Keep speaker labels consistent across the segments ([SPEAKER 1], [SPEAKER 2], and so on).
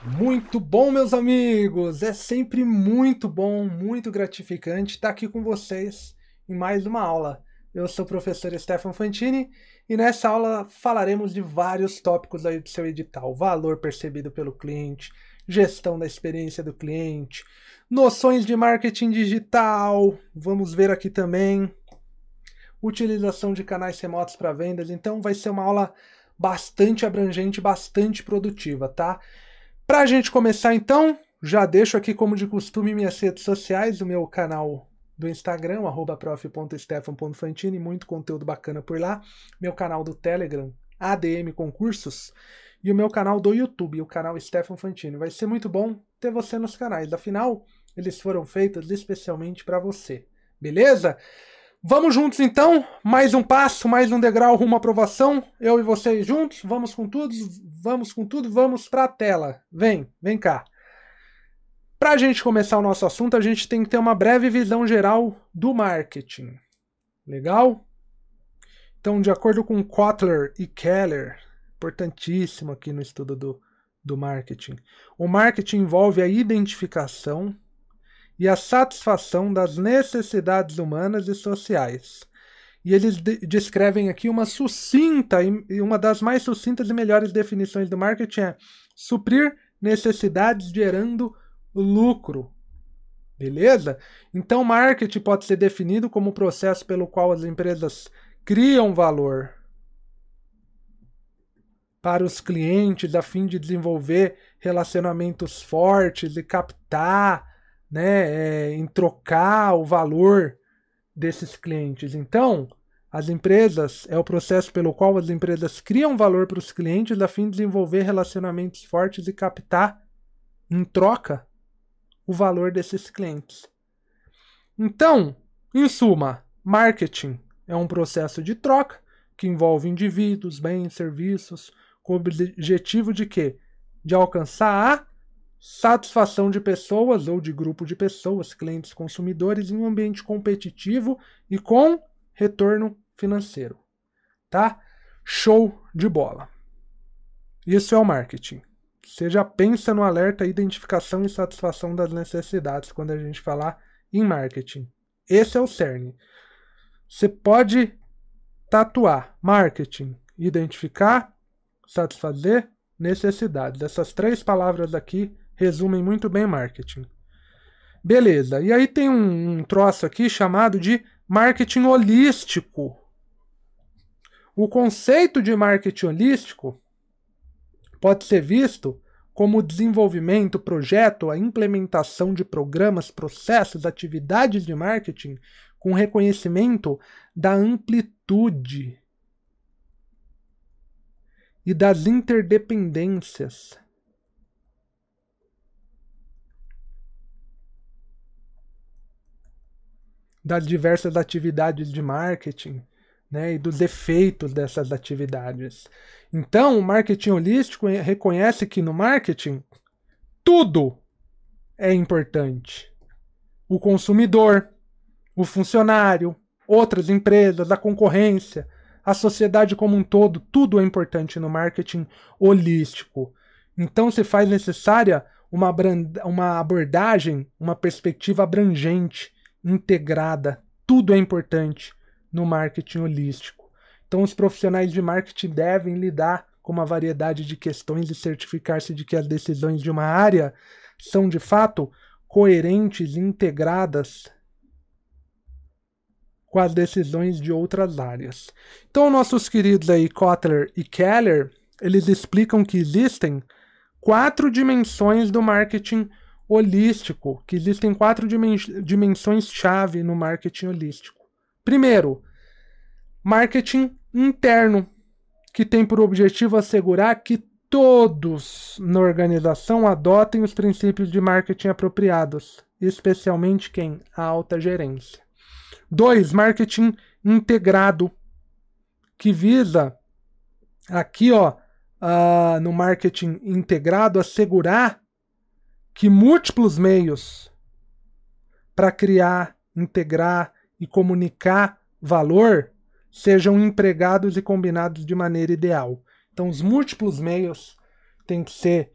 [SPEAKER 1] Muito bom, meus amigos! É sempre muito bom, muito gratificante estar aqui com vocês em mais uma aula. Eu sou o professor Stefano Fantini e nessa aula falaremos de vários tópicos aí do seu edital: valor percebido pelo cliente, gestão da experiência do cliente, noções de marketing digital, vamos ver aqui também, utilização de canais remotos para vendas. Então vai ser uma aula bastante abrangente, bastante produtiva, tá? Para a gente começar então, já deixo aqui como de costume minhas redes sociais, o meu canal do Instagram, @prof.stefan.fantini, muito conteúdo bacana por lá, meu canal do Telegram, ADM Concursos, e o meu canal do YouTube, o canal Stefan Fantini. Vai ser muito bom ter você nos canais, afinal, eles foram feitos especialmente para você, beleza? Vamos juntos então, mais um passo, mais um degrau rumo à aprovação, eu e vocês juntos, vamos com tudo, vamos para a tela, vem cá. Para a gente começar o nosso assunto, a gente tem que ter uma breve visão geral do marketing, legal? Então, de acordo com Kotler e Keller, importantíssimo aqui no estudo do marketing, o marketing envolve a identificação e a satisfação das necessidades humanas e sociais. E eles descrevem aqui uma sucinta, e uma das mais sucintas e melhores definições do marketing é suprir necessidades gerando lucro. Beleza? Então, marketing pode ser definido como o processo pelo qual as empresas criam valor para os clientes a fim de desenvolver relacionamentos fortes e captar, em trocar o valor desses clientes. Então, as empresas é o processo pelo qual as empresas criam valor para os clientes a fim de desenvolver relacionamentos fortes e captar em troca o valor desses clientes. Então, em suma, marketing é um processo de troca que envolve indivíduos, bens, serviços, com o objetivo de quê? De alcançar a satisfação de pessoas ou de grupo de pessoas, clientes, consumidores, em um ambiente competitivo e com retorno financeiro. Tá? Show de bola. Isso é o marketing. Você já pensa no alerta, identificação e satisfação das necessidades quando a gente falar em marketing. Esse é o cerne. Você pode tatuar marketing, identificar, satisfazer, necessidades. Essas três palavras aqui resumem muito bem marketing. Beleza, e aí tem um troço aqui chamado de marketing holístico. O conceito de marketing holístico pode ser visto como o desenvolvimento, projeto, a implementação de programas, processos, atividades de marketing com reconhecimento da amplitude e das interdependências das diversas atividades de marketing, e dos efeitos dessas atividades. Então, o marketing holístico reconhece que no marketing tudo é importante. O consumidor, o funcionário, outras empresas, a concorrência, a sociedade como um todo, tudo é importante no marketing holístico. Então, se faz necessária uma abordagem, uma perspectiva abrangente, integrada. Tudo é importante no marketing holístico. Então, os profissionais de marketing devem lidar com uma variedade de questões e certificar-se de que as decisões de uma área são, de fato, coerentes e integradas com as decisões de outras áreas. Então, nossos queridos aí, Kotler e Keller, eles explicam que existem 4 dimensões do marketing holístico, que existem 4 dimensões-chave no marketing holístico. Primeiro, marketing interno, que tem por objetivo assegurar que todos na organização adotem os princípios de marketing apropriados, especialmente quem? A alta gerência. 2, marketing integrado, que visa aqui, no marketing integrado, assegurar que múltiplos meios para criar, integrar e comunicar valor sejam empregados e combinados de maneira ideal. Então, os múltiplos meios têm que ser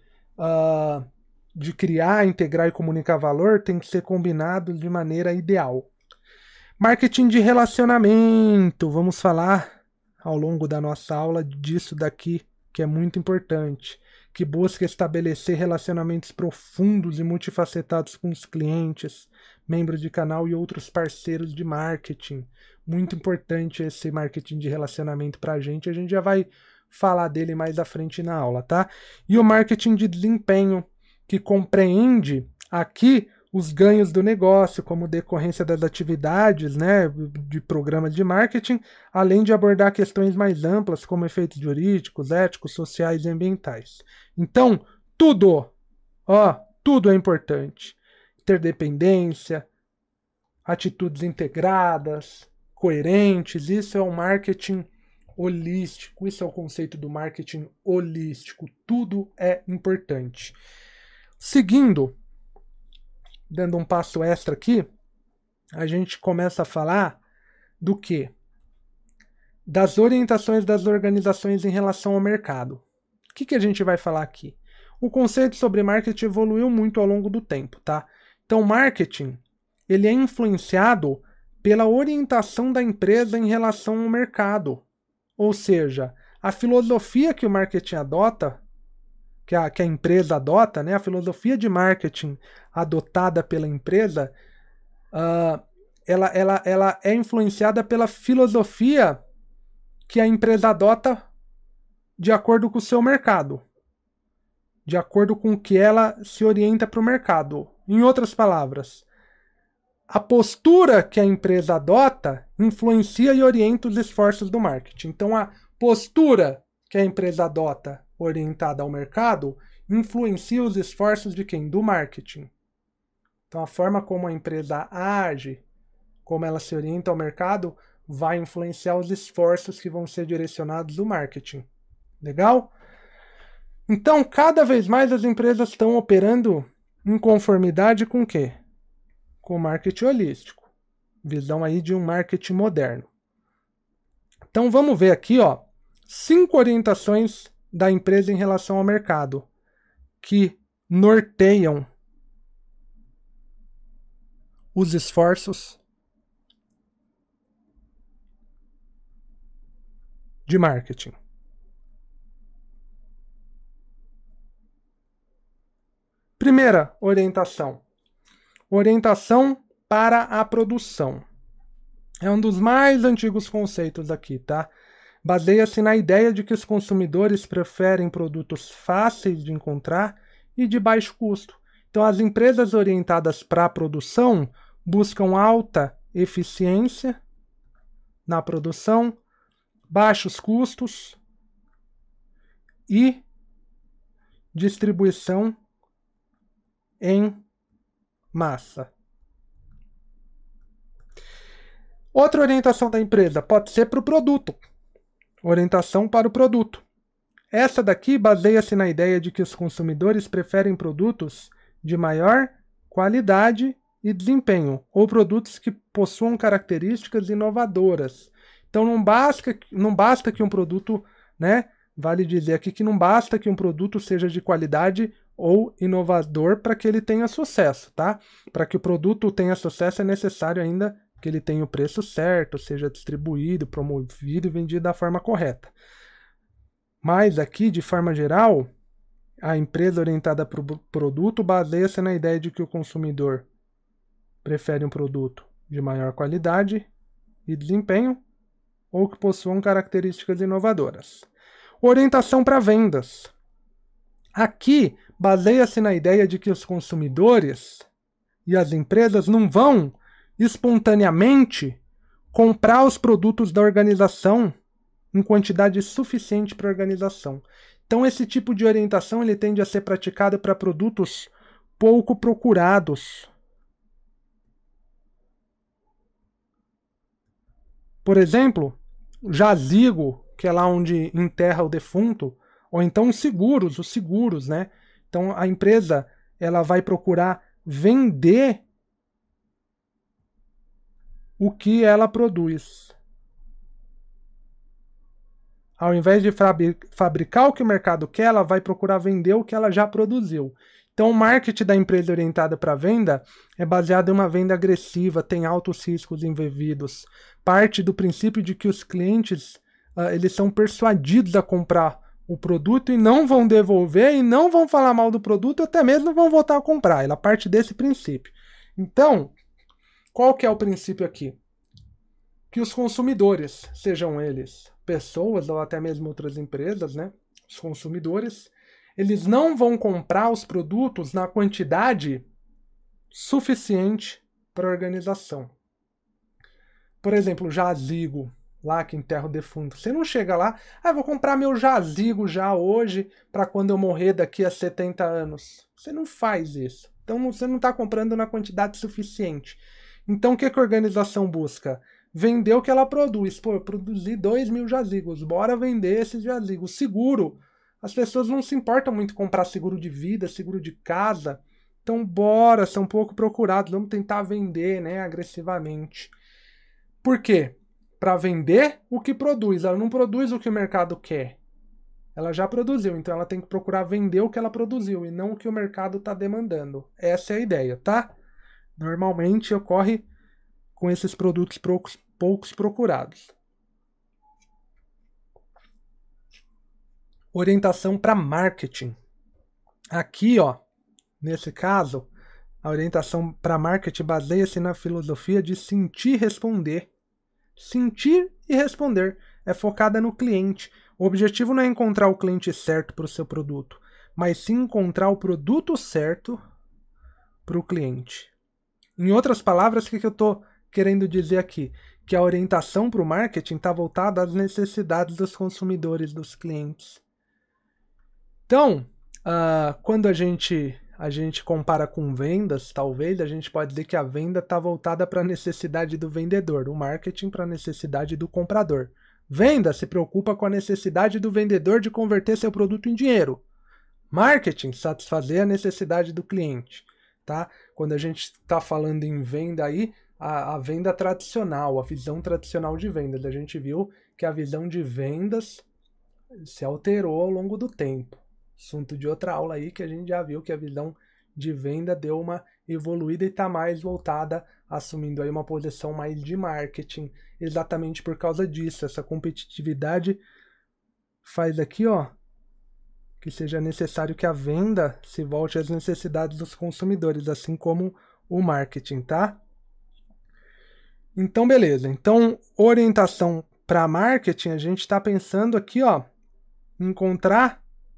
[SPEAKER 1] de criar, integrar e comunicar valor tem que ser combinado de maneira ideal. Marketing de relacionamento. Vamos falar ao longo da nossa aula disso daqui, que é muito importante, que busca estabelecer relacionamentos profundos e multifacetados com os clientes, membros de canal e outros parceiros de marketing. Muito importante esse marketing de relacionamento para a gente já vai falar dele mais à frente na aula, tá? E o marketing de desempenho, que compreende aqui os ganhos do negócio como decorrência das atividades, né, de programas de marketing, além de abordar questões mais amplas como efeitos jurídicos, éticos, sociais e ambientais. Então, tudo é importante. Interdependência, atitudes integradas, coerentes, isso é o marketing holístico, isso é o conceito do marketing holístico, tudo é importante. Seguindo, dando um passo extra aqui, a gente começa a falar do quê? Das orientações das organizações em relação ao mercado. O que a gente vai falar aqui? O conceito sobre marketing evoluiu muito ao longo do tempo, tá? Então, marketing, ele é influenciado pela orientação da empresa em relação ao mercado. Ou seja, a filosofia que o marketing adota, que a empresa adota, né? A filosofia de marketing adotada pela empresa, ela é influenciada pela filosofia que a empresa adota de acordo com o seu mercado, de acordo com o que ela se orienta para o mercado. Em outras palavras, a postura que a empresa adota influencia e orienta os esforços do marketing. Então, a postura que a empresa adota orientada ao mercado influencia os esforços de quem? Do marketing. Então, a forma como a empresa age, como ela se orienta ao mercado, vai influenciar os esforços que vão ser direcionados do marketing. Legal? Então, cada vez mais as empresas estão operando em conformidade com o quê? Com o marketing holístico. Visão aí de um marketing moderno. Então, vamos ver aqui, 5 orientações da empresa em relação ao mercado que norteiam os esforços de marketing. Primeira orientação. Orientação para a produção. É um dos mais antigos conceitos aqui, tá? Baseia-se na ideia de que os consumidores preferem produtos fáceis de encontrar e de baixo custo. Então, as empresas orientadas para a produção buscam alta eficiência na produção, baixos custos e distribuição em massa. Outra orientação da empresa pode ser para o produto. Orientação para o produto. Essa daqui baseia-se na ideia de que os consumidores preferem produtos de maior qualidade e desempenho, ou produtos que possuam características inovadoras. Então não basta que um produto, né? Vale dizer aqui que não basta que um produto seja de qualidade ou inovador para que ele tenha sucesso, tá? Para que o produto tenha sucesso é necessário ainda que ele tenha o preço certo, seja distribuído, promovido e vendido da forma correta. Mas aqui, de forma geral, a empresa orientada para o produto baseia-se na ideia de que o consumidor prefere um produto de maior qualidade e desempenho ou que possuam características inovadoras. Orientação para vendas. Aqui, baseia-se na ideia de que os consumidores e as empresas não vão espontaneamente comprar os produtos da organização em quantidade suficiente para a organização. Então, esse tipo de orientação ele tende a ser praticado para produtos pouco procurados. Por exemplo, jazigo, que é lá onde enterra o defunto, ou então os seguros, né? Então, a empresa ela vai procurar vender o que ela produz. Ao invés de fabricar o que o mercado quer, ela vai procurar vender o que ela já produziu. Então, o marketing da empresa orientada para venda é baseado em uma venda agressiva, tem altos riscos envolvidos. Parte do princípio de que os clientes eles são persuadidos a comprar o produto e não vão devolver e não vão falar mal do produto, até mesmo vão voltar a comprar. Ela parte desse princípio. Então, qual que é o princípio aqui? Que os consumidores, sejam eles pessoas ou até mesmo outras empresas, né? Os consumidores, eles não vão comprar os produtos na quantidade suficiente para a organização. Por exemplo, jazigo, lá que enterra o defunto. Você não chega lá, vou comprar meu jazigo já hoje para quando eu morrer daqui a 70 anos. Você não faz isso. Então você não está comprando na quantidade suficiente. Então o que a organização busca? Vender o que ela produz. Pô, eu produzi 2.000 jazigos, bora vender esses jazigos. Seguro. As pessoas não se importam muito comprar seguro de vida, seguro de casa. Então bora, são pouco procurados, vamos tentar vender, né, agressivamente. Por quê? Para vender o que produz. Ela não produz o que o mercado quer. Ela já produziu, então ela tem que procurar vender o que ela produziu e não o que o mercado está demandando. Essa é a ideia, tá? Normalmente ocorre com esses produtos poucos procurados. Orientação para marketing. Aqui, ó, nesse caso, a orientação para marketing baseia-se na filosofia de sentir e responder. Sentir e responder é focada no cliente. O objetivo não é encontrar o cliente certo para o seu produto, mas sim encontrar o produto certo para o cliente. Em outras palavras, o que eu estou querendo dizer aqui? Que a orientação para o marketing está voltada às necessidades dos consumidores, dos clientes. Então, quando a gente compara com vendas, talvez a gente pode dizer que a venda está voltada para a necessidade do vendedor, o marketing para a necessidade do comprador. Venda se preocupa com a necessidade do vendedor de converter seu produto em dinheiro. Marketing, satisfazer a necessidade do cliente. Tá? Quando a gente está falando em venda aí, a venda tradicional, a visão tradicional de vendas, a gente viu que a visão de vendas se alterou ao longo do tempo. Assunto de outra aula aí que a gente já viu que a visão de venda deu uma evoluída e está mais voltada, assumindo aí uma posição mais de marketing, exatamente por causa disso. Essa competitividade faz aqui, ó, que seja necessário que a venda se volte às necessidades dos consumidores, assim como o marketing, tá? Então, beleza. Então, orientação para marketing, a gente está pensando aqui, ó, encontrar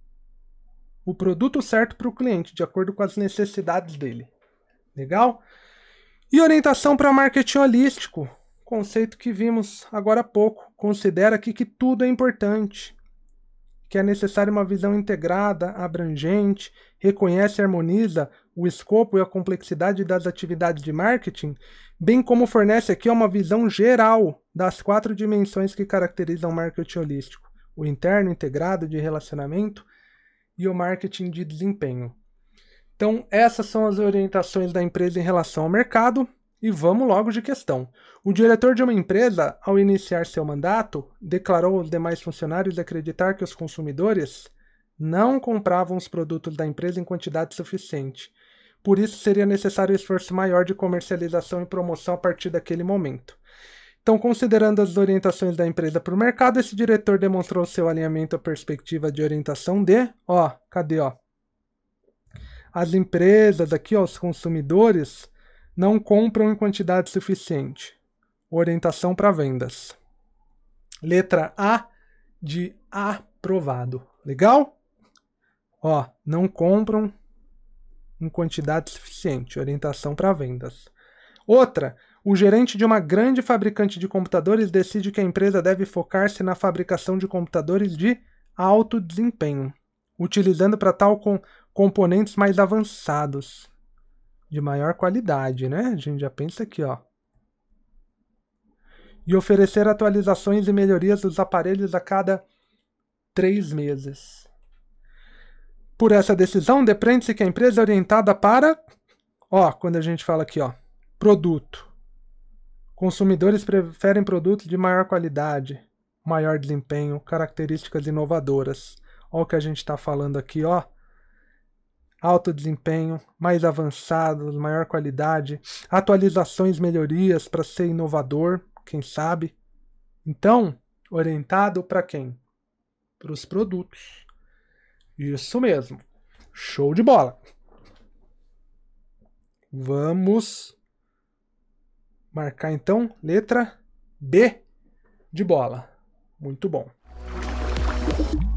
[SPEAKER 1] o produto certo para o cliente, de acordo com as necessidades dele. Legal? E orientação para marketing holístico, conceito que vimos agora há pouco. Considera aqui que tudo é importante, que é necessária uma visão integrada, abrangente, reconhece e harmoniza o escopo e a complexidade das atividades de marketing, bem como fornece aqui uma visão geral das 4 dimensões que caracterizam o marketing holístico: o interno, integrado, de relacionamento, e o marketing de desempenho. Então, essas são as orientações da empresa em relação ao mercado, e vamos logo de questão. O diretor de uma empresa, ao iniciar seu mandato, declarou aos demais funcionários acreditar que os consumidores não compravam os produtos da empresa em quantidade suficiente. Por isso, seria necessário um esforço maior de comercialização e promoção a partir daquele momento. Então, considerando as orientações da empresa para o mercado, esse diretor demonstrou seu alinhamento à perspectiva de orientação de, cadê, as empresas aqui, os consumidores, não compram em quantidade suficiente. Orientação para vendas. Letra A de aprovado. Legal? Não compram em quantidade suficiente. Orientação para vendas. Outra, o gerente de uma grande fabricante de computadores decide que a empresa deve focar-se na fabricação de computadores de alto desempenho, utilizando para tal componentes mais avançados, de maior qualidade, né? A gente já pensa aqui, E oferecer atualizações e melhorias dos aparelhos a cada 3 meses. Por essa decisão, depreende-se que a empresa é orientada para, quando a gente fala aqui, produto. Consumidores preferem produtos de maior qualidade. maior desempenho, características inovadoras. Olha o que a gente está falando aqui, ó. Alto desempenho, mais avançados, maior qualidade, atualizações, melhorias para ser inovador, quem sabe. Então, orientado para quem? Para os produtos. Isso mesmo. Show de bola. Vamos marcar então letra B de bola. Muito bom.